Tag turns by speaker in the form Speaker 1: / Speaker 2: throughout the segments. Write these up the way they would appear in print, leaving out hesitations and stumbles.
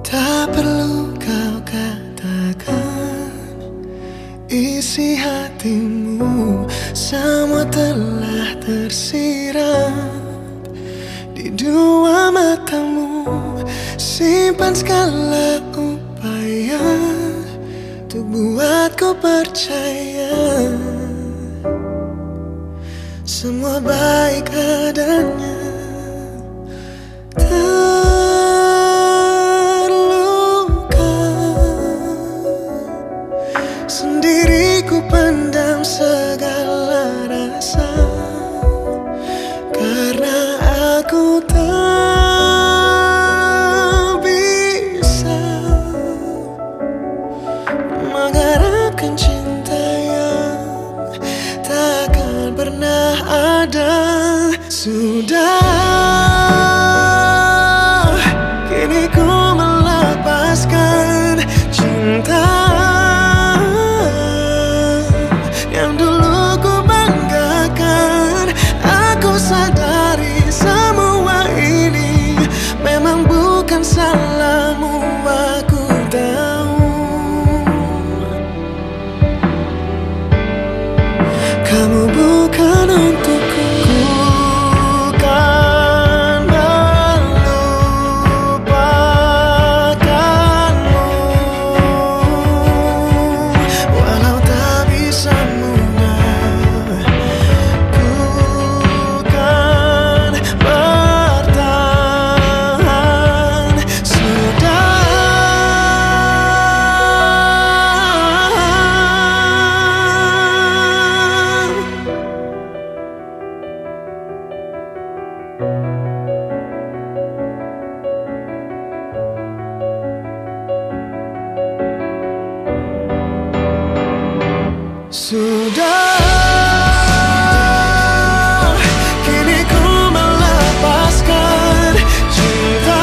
Speaker 1: Tak perlu kau katakan isi hatimu, semua telah tersirat di dua matamu. Simpan segala upaya untuk buatku percaya semua baik adanya. Sendiri ku pendam segala rasa, karena aku tak bisa mengharapkan cinta yang takkan pernah ada. Sudah, kini ku melepaskan cinta yang dulu ku banggakan. Aku sadari semua ini memang bukan salahmu, aku tahu. Kamu bukan untukku, ku kan melupakanmu, walau tak bisa mudah. Ku kan bertahan. Sudah, sudah, kini ku melepaskan cinta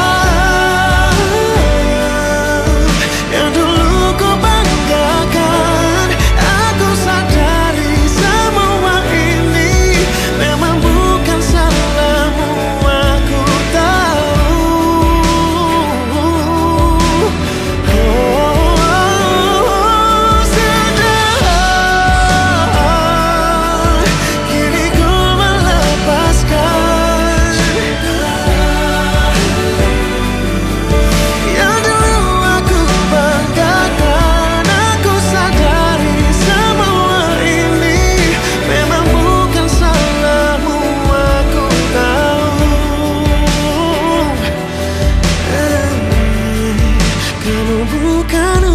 Speaker 1: yang dulu ku banggakan. Aku sadari semua ini memang bukan salahmu, aku tahu. Kini ku melepaskan yang dulu aku banggakan. Aku sadari semua ini memang bukan salahmu, aku tahu. Kamu bukan